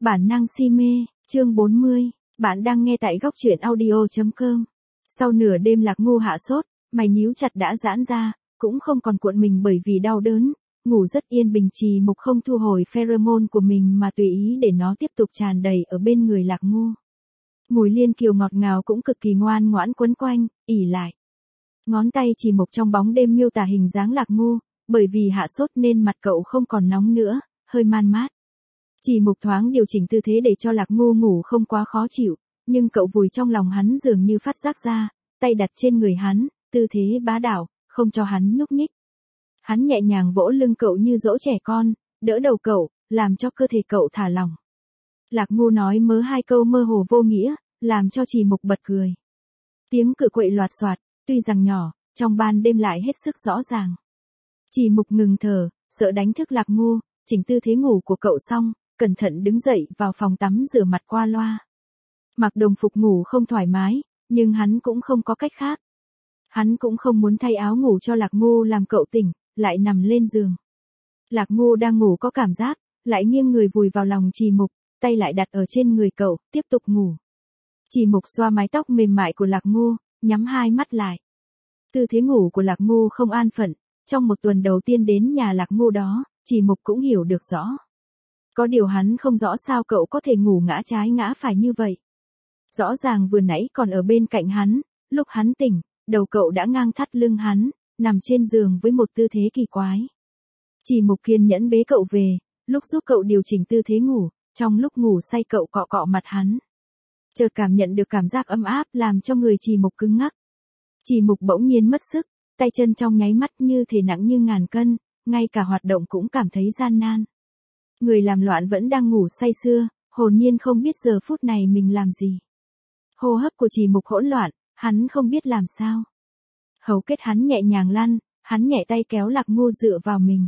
Bản năng si mê, chương 40, bạn đang nghe tại góc truyện audio.com. Sau nửa đêm Lạc Ngô hạ sốt, mày nhíu chặt đã giãn ra, cũng không còn cuộn mình bởi vì đau đớn, ngủ rất yên bình. Trì Mục không thu hồi pheromone của mình mà tùy ý để nó tiếp tục tràn đầy ở bên người Lạc Ngô. Mùi liên kiều ngọt ngào cũng cực kỳ ngoan ngoãn quấn quanh, ỉ lại. Ngón tay Trì Mục trong bóng đêm miêu tả hình dáng Lạc Ngô, bởi vì hạ sốt nên mặt cậu không còn nóng nữa, hơi man mát. Trì Mục thoáng điều chỉnh tư thế để cho Lạc Ngô ngủ không quá khó chịu, nhưng cậu vùi trong lòng hắn dường như phát giác ra, tay đặt trên người hắn, tư thế bá đạo, không cho hắn nhúc nhích. Hắn nhẹ nhàng vỗ lưng cậu như dỗ trẻ con, đỡ đầu cậu, làm cho cơ thể cậu thả lỏng. Lạc Ngô nói mớ hai câu mơ hồ vô nghĩa, làm cho Trì Mục bật cười. Tiếng cửa quậy loạt xoạt, tuy rằng nhỏ, trong ban đêm lại hết sức rõ ràng. Trì Mục ngừng thở, sợ đánh thức Lạc Ngô, chỉnh tư thế ngủ của cậu xong, cẩn thận đứng dậy vào phòng tắm rửa mặt qua loa. Mặc đồng phục ngủ không thoải mái, nhưng hắn cũng không có cách khác. Hắn cũng không muốn thay áo ngủ cho Lạc Ngô làm cậu tỉnh, lại nằm lên giường. Lạc Ngô đang ngủ có cảm giác, lại nghiêng người vùi vào lòng Trì Mục, tay lại đặt ở trên người cậu, tiếp tục ngủ. Trì Mục xoa mái tóc mềm mại của Lạc Ngô, nhắm hai mắt lại. Tư thế ngủ của Lạc Ngô không an phận, trong một tuần đầu tiên đến nhà Lạc Ngô đó, Trì Mục cũng hiểu được rõ. Có điều hắn không rõ sao cậu có thể ngủ ngã trái ngã phải như vậy. Rõ ràng vừa nãy còn ở bên cạnh hắn, lúc hắn tỉnh, đầu cậu đã ngang thắt lưng hắn, nằm trên giường với một tư thế kỳ quái. Trì Mục kiên nhẫn bế cậu về, lúc giúp cậu điều chỉnh tư thế ngủ, trong lúc ngủ say cậu cọ cọ mặt hắn. Chợt cảm nhận được cảm giác ấm áp làm cho người Trì Mục cứng ngắc. Trì Mục bỗng nhiên mất sức, tay chân trong nháy mắt như thể nặng như ngàn cân, ngay cả hoạt động cũng cảm thấy gian nan. Người làm loạn vẫn đang ngủ say sưa, hồn nhiên không biết giờ phút này mình làm gì. Hô hấp của Trì Mục hỗn loạn, hắn không biết làm sao. Hầu kết hắn nhẹ nhàng lăn, hắn nhẹ tay kéo Lạc Ngô dựa vào mình.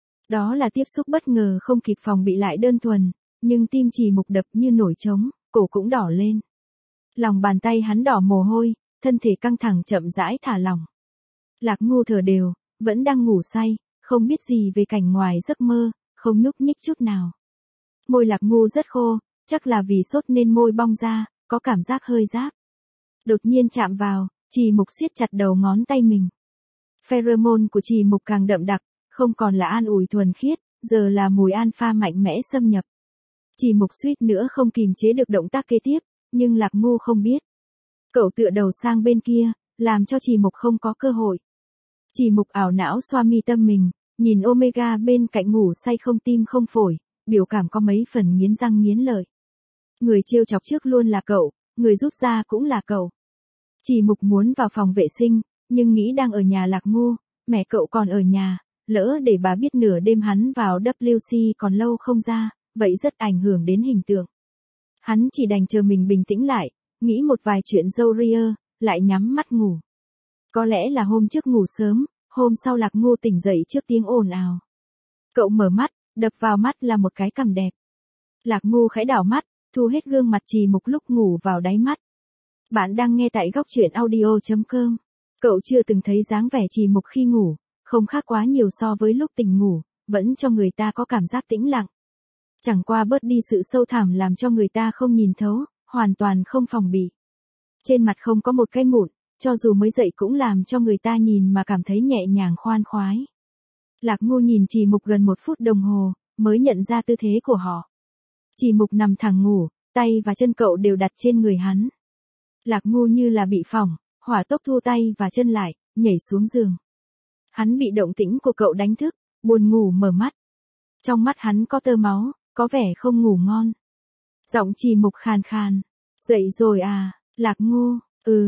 Đó là tiếp xúc bất ngờ không kịp phòng bị lại đơn thuần, nhưng tim Trì Mục đập như nổi trống, cổ cũng đỏ lên. Lòng bàn tay hắn đỏ mồ hôi, thân thể căng thẳng chậm rãi thả lỏng. Lạc Ngô thở đều, vẫn đang ngủ say, không biết gì về cảnh ngoài giấc mơ, không nhúc nhích chút nào. Môi Lạc Ngô rất khô, chắc là vì sốt nên môi bong ra, có cảm giác hơi rát. Đột nhiên chạm vào, Trì Mục siết chặt đầu ngón tay mình. Pheromone của Trì Mục càng đậm đặc, không còn là an ủi thuần khiết, giờ là mùi alpha mạnh mẽ xâm nhập. Trì Mục suýt nữa không kìm chế được động tác kế tiếp, nhưng Lạc Ngô không biết. Cậu tựa đầu sang bên kia, làm cho Trì Mục không có cơ hội. Trì Mục ảo não xoa mi tâm mình, nhìn Omega bên cạnh ngủ say không tim không phổi, biểu cảm có mấy phần nghiến răng nghiến lợi. Người trêu chọc trước luôn là cậu, người rút ra cũng là cậu. Trì Mục muốn vào phòng vệ sinh, nhưng nghĩ đang ở nhà Lạc Ngô, mẹ cậu còn ở nhà, lỡ để bà biết nửa đêm hắn vào WC còn lâu không ra, vậy rất ảnh hưởng đến hình tượng. Hắn chỉ đành chờ mình bình tĩnh lại, nghĩ một vài chuyện râu ria, lại nhắm mắt ngủ. Có lẽ là hôm trước ngủ sớm, hôm sau Lạc Ngô tỉnh dậy trước tiếng ồn ào. Cậu mở mắt, đập vào mắt là một cái cằm đẹp. Lạc Ngô khẽ đảo mắt, thu hết gương mặt Trì Mục lúc ngủ vào đáy mắt. Bạn đang nghe tại góc truyện audio.com. Cậu chưa từng thấy dáng vẻ Trì Mục khi ngủ, không khác quá nhiều so với lúc tỉnh ngủ, vẫn cho người ta có cảm giác tĩnh lặng. Chẳng qua bớt đi sự sâu thẳm làm cho người ta không nhìn thấu, hoàn toàn không phòng bị. Trên mặt không có một cái mụn, cho dù mới dậy cũng làm cho người ta nhìn mà cảm thấy nhẹ nhàng khoan khoái. Lạc Ngô nhìn Trì Mục gần 1 phút đồng hồ, mới nhận ra tư thế của họ. Trì Mục nằm thẳng ngủ, tay và chân cậu đều đặt trên người hắn. Lạc Ngô như là bị phỏng, hỏa tốc thu tay và chân lại, nhảy xuống giường. Hắn bị động tĩnh của cậu đánh thức, buồn ngủ mở mắt. Trong mắt hắn có tơ máu, có vẻ không ngủ ngon. Giọng Trì Mục khàn khàn. Dậy rồi à, Lạc Ngô,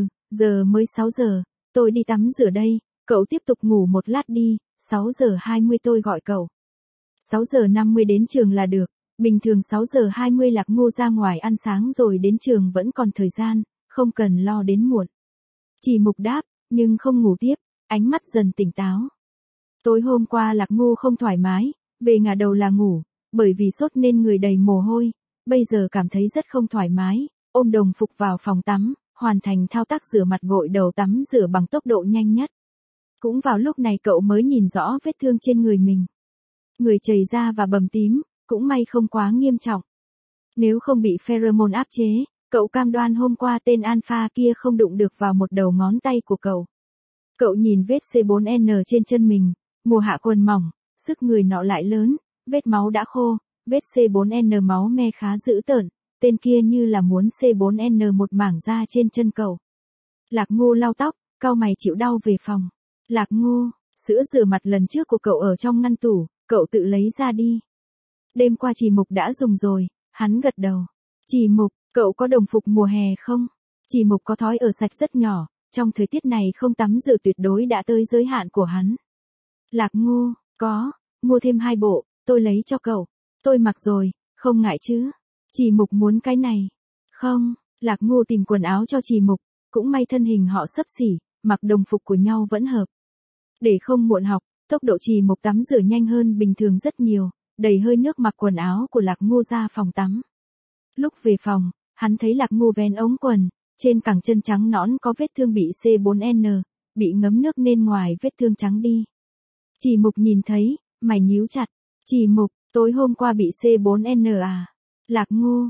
giờ mới 6 giờ, tôi đi tắm rửa đây, cậu tiếp tục ngủ một lát đi, 6 giờ 20 tôi gọi cậu. 6 giờ 50 đến trường là được, bình thường 6 giờ 20 Lạc Ngô ra ngoài ăn sáng rồi đến trường vẫn còn thời gian, không cần lo đến muộn. Trì Mục đáp, nhưng không ngủ tiếp, ánh mắt dần tỉnh táo. Tối hôm qua Lạc Ngô không thoải mái, về ngả đầu là ngủ, bởi vì sốt nên người đầy mồ hôi, bây giờ cảm thấy rất không thoải mái, ôm đồng phục vào phòng tắm, hoàn thành thao tác rửa mặt gội đầu tắm rửa bằng tốc độ nhanh nhất. Cũng vào lúc này cậu mới nhìn rõ vết thương trên người mình. Người chảy ra và bầm tím, cũng may không quá nghiêm trọng. Nếu không bị pheromone áp chế, cậu cam đoan hôm qua tên alpha kia không đụng được vào một đầu ngón tay của cậu. Cậu nhìn vết C4N trên chân mình, mùa hạ quần mỏng, sức người nọ lại lớn, vết máu đã khô, vết C4N máu me khá dữ tợn, tên kia như là muốn C4N một mảng da trên chân cậu. Lạc Ngô lau tóc, cau mày chịu đau về phòng. Lạc Ngô, sữa rửa mặt lần trước của cậu ở trong ngăn tủ, cậu tự lấy ra đi. Đêm qua Trì Mục đã dùng rồi, hắn gật đầu. Trì Mục, cậu có đồng phục mùa hè không? Trì Mục có thói ở sạch rất nhỏ, trong thời tiết này không tắm rửa tuyệt đối đã tới giới hạn của hắn. Lạc Ngô, có, mua thêm 2 bộ, tôi lấy cho cậu. Tôi mặc rồi, không ngại chứ? Trì Mục muốn cái này. Không, Lạc Ngô tìm quần áo cho Trì Mục, cũng may thân hình họ xấp xỉ, mặc đồng phục của nhau vẫn hợp. Để không muộn học, tốc độ Trì Mục tắm rửa nhanh hơn bình thường rất nhiều, đầy hơi nước mặc quần áo của Lạc Ngô ra phòng tắm. Lúc về phòng, hắn thấy Lạc Ngô vén ống quần, trên cẳng chân trắng nõn có vết thương bị C4N, bị ngấm nước nên ngoài vết thương trắng đi. Trì Mục nhìn thấy, mày nhíu chặt. Trì Mục, tối hôm qua bị C4N à? Lạc Ngô,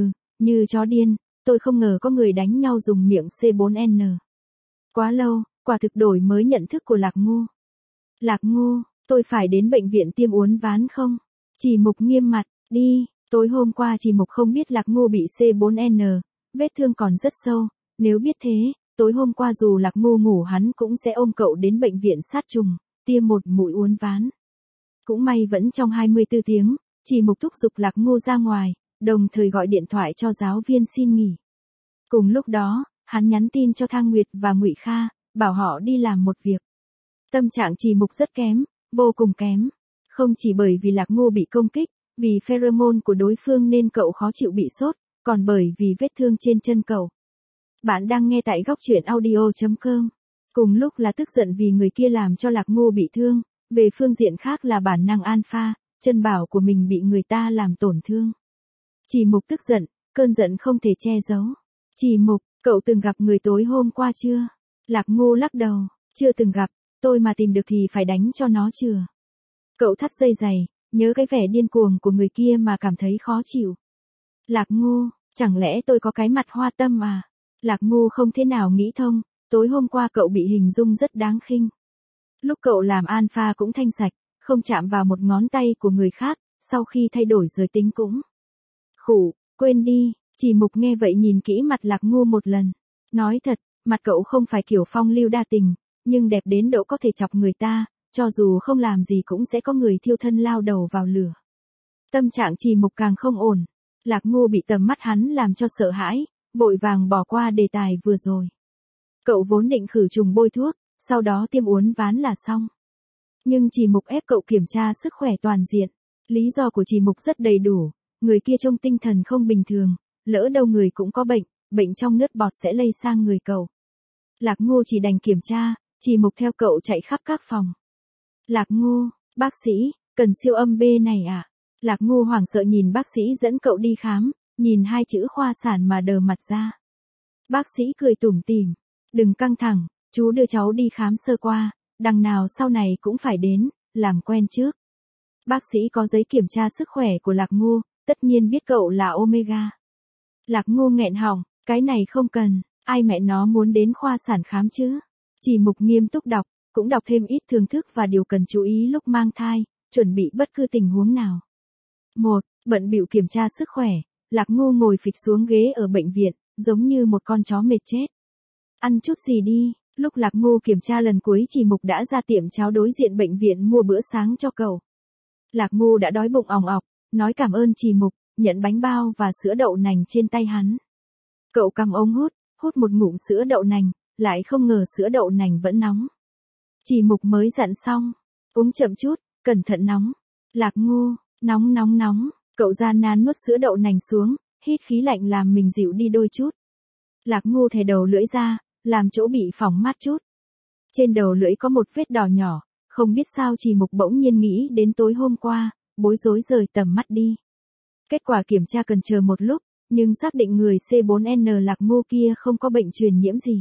như chó điên, tôi không ngờ có người đánh nhau dùng miệng C4N. Quá lâu, quả thực đổi mới nhận thức của Lạc Ngô. Lạc Ngô, tôi phải đến bệnh viện tiêm uốn ván không? Trì Mục nghiêm mặt, đi. Tối hôm qua Trì Mục không biết Lạc Ngô bị C4N, vết thương còn rất sâu, nếu biết thế, tối hôm qua dù Lạc Ngô ngủ hắn cũng sẽ ôm cậu đến bệnh viện sát trùng, tiêm một mũi uốn ván. Cũng may vẫn trong 24 tiếng, Trì Mục thúc giục Lạc Ngô ra ngoài, đồng thời gọi điện thoại cho giáo viên xin nghỉ. Cùng lúc đó, hắn nhắn tin cho Thang Nguyệt và Ngụy Kha, bảo họ đi làm một việc. Tâm trạng Trì Mục rất kém, vô cùng kém. Không chỉ bởi vì Lạc Ngô bị công kích, vì pheromone của đối phương nên cậu khó chịu bị sốt, còn bởi vì vết thương trên chân cậu. Bạn đang nghe tại góc truyện audio.com. Cùng lúc là tức giận vì người kia làm cho Lạc Ngô bị thương, về phương diện khác là bản năng alpha, chân bảo của mình bị người ta làm tổn thương. Trì Mục tức giận, cơn giận không thể che giấu. Trì Mục, cậu từng gặp người tối hôm qua chưa? Lạc Ngô lắc đầu, chưa từng gặp, tôi mà tìm được thì phải đánh cho nó chừa. Cậu thắt dây giày, nhớ cái vẻ điên cuồng của người kia mà cảm thấy khó chịu. Lạc Ngô, chẳng lẽ tôi có cái mặt hoa tâm à? Lạc Ngô không thế nào nghĩ thông, tối hôm qua cậu bị hình dung rất đáng khinh. Lúc cậu làm alpha cũng thanh sạch, không chạm vào một ngón tay của người khác, sau khi thay đổi giới tính cũng. Khủ, quên đi, Trì Mục nghe vậy nhìn kỹ mặt Lạc Ngô một lần. Nói thật, mặt cậu không phải kiểu phong lưu đa tình, nhưng đẹp đến độ có thể chọc người ta, cho dù không làm gì cũng sẽ có người thiêu thân lao đầu vào lửa. Tâm trạng Trì Mục càng không ổn. Lạc Ngô bị tầm mắt hắn làm cho sợ hãi, vội vàng bỏ qua đề tài vừa rồi. Cậu vốn định khử trùng bôi thuốc, sau đó tiêm uốn ván là xong. Nhưng Trì Mục ép cậu kiểm tra sức khỏe toàn diện. Lý do của Trì Mục rất đầy đủ, người kia trông tinh thần không bình thường, lỡ đâu người cũng có bệnh, bệnh trong nước bọt sẽ lây sang người cậu. Lạc Ngô chỉ đành kiểm tra, Trì Mục theo cậu chạy khắp các phòng. Lạc Ngô, bác sĩ, cần siêu âm B này à? Lạc Ngô hoảng sợ nhìn bác sĩ dẫn cậu đi khám, nhìn 2 chữ khoa sản mà đờ mặt ra. Bác sĩ cười tủm tỉm, đừng căng thẳng, chú đưa cháu đi khám sơ qua, đằng nào sau này cũng phải đến, làm quen trước. Bác sĩ có giấy kiểm tra sức khỏe của Lạc Ngô, tất nhiên biết cậu là Omega. Lạc Ngô nghẹn họng, cái này không cần, ai mẹ nó muốn đến khoa sản khám chứ? Trì Mục nghiêm túc đọc, cũng đọc thêm ít thưởng thức và điều cần chú ý lúc mang thai, chuẩn bị bất cứ tình huống nào. 1. Bận bịu kiểm tra sức khỏe, Lạc Ngô ngồi phịch xuống ghế ở bệnh viện, giống như một con chó mệt chết. Ăn chút gì đi, lúc Lạc Ngô kiểm tra lần cuối Trì Mục đã ra tiệm cháo đối diện bệnh viện mua bữa sáng cho cậu. Lạc Ngô đã đói bụng òng ọc, nói cảm ơn Trì Mục, nhận bánh bao và sữa đậu nành trên tay hắn. Cậu cầm ống hút một ngụm sữa đậu nành, lại không ngờ sữa đậu nành vẫn nóng. Trì Mục mới dặn xong, uống chậm chút, cẩn thận nóng. Lạc Ngô, nóng, cậu gian nan nuốt sữa đậu nành xuống, hít khí lạnh làm mình dịu đi đôi chút. Lạc Ngô thè đầu lưỡi ra, làm chỗ bị phỏng mát chút. Trên đầu lưỡi có một vết đỏ nhỏ, không biết sao Trì Mục bỗng nhiên nghĩ đến tối hôm qua, bối rối rời tầm mắt đi. Kết quả kiểm tra cần chờ một lúc, nhưng xác định người C4N Lạc Ngô kia không có bệnh truyền nhiễm gì.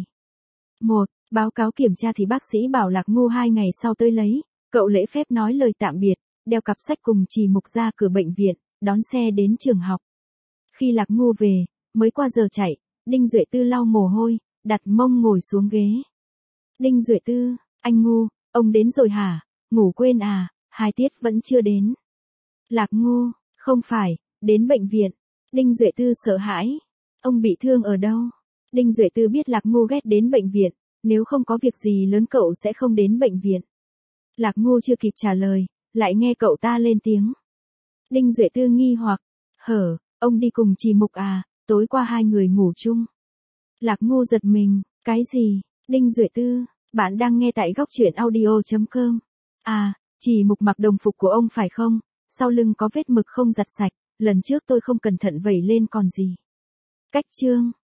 1. Báo cáo kiểm tra thì bác sĩ bảo Lạc Ngô 2 ngày sau tới lấy, cậu lễ phép nói lời tạm biệt, đeo cặp sách cùng Trì Mục ra cửa bệnh viện, đón xe đến trường học. Khi Lạc Ngu về, mới qua giờ chạy, Đinh Duệ Tư lau mồ hôi, đặt mông ngồi xuống ghế. Đinh Duệ Tư, anh Ngu, ông đến rồi hả? Ngủ quên à, 2 tiết vẫn chưa đến. Lạc Ngu, không phải, đến bệnh viện. Đinh Duệ Tư sợ hãi. Ông bị thương ở đâu? Đinh Duệ Tư biết Lạc Ngu ghét đến bệnh viện, nếu không có việc gì lớn cậu sẽ không đến bệnh viện. Lạc Ngu chưa kịp trả lời, lại nghe cậu ta lên tiếng. Đinh Duệ Tư nghi hoặc, ông đi cùng Trì Mục à, tối qua 2 người ngủ chung. Lạc Ngu giật mình, cái gì? Đinh Duệ Tư, bạn đang nghe tại góc truyện audio.com. À, Trì Mục mặc đồng phục của ông phải không? Sau lưng có vết mực không giặt sạch, lần trước tôi không cẩn thận vẩy lên còn gì. Cách chương.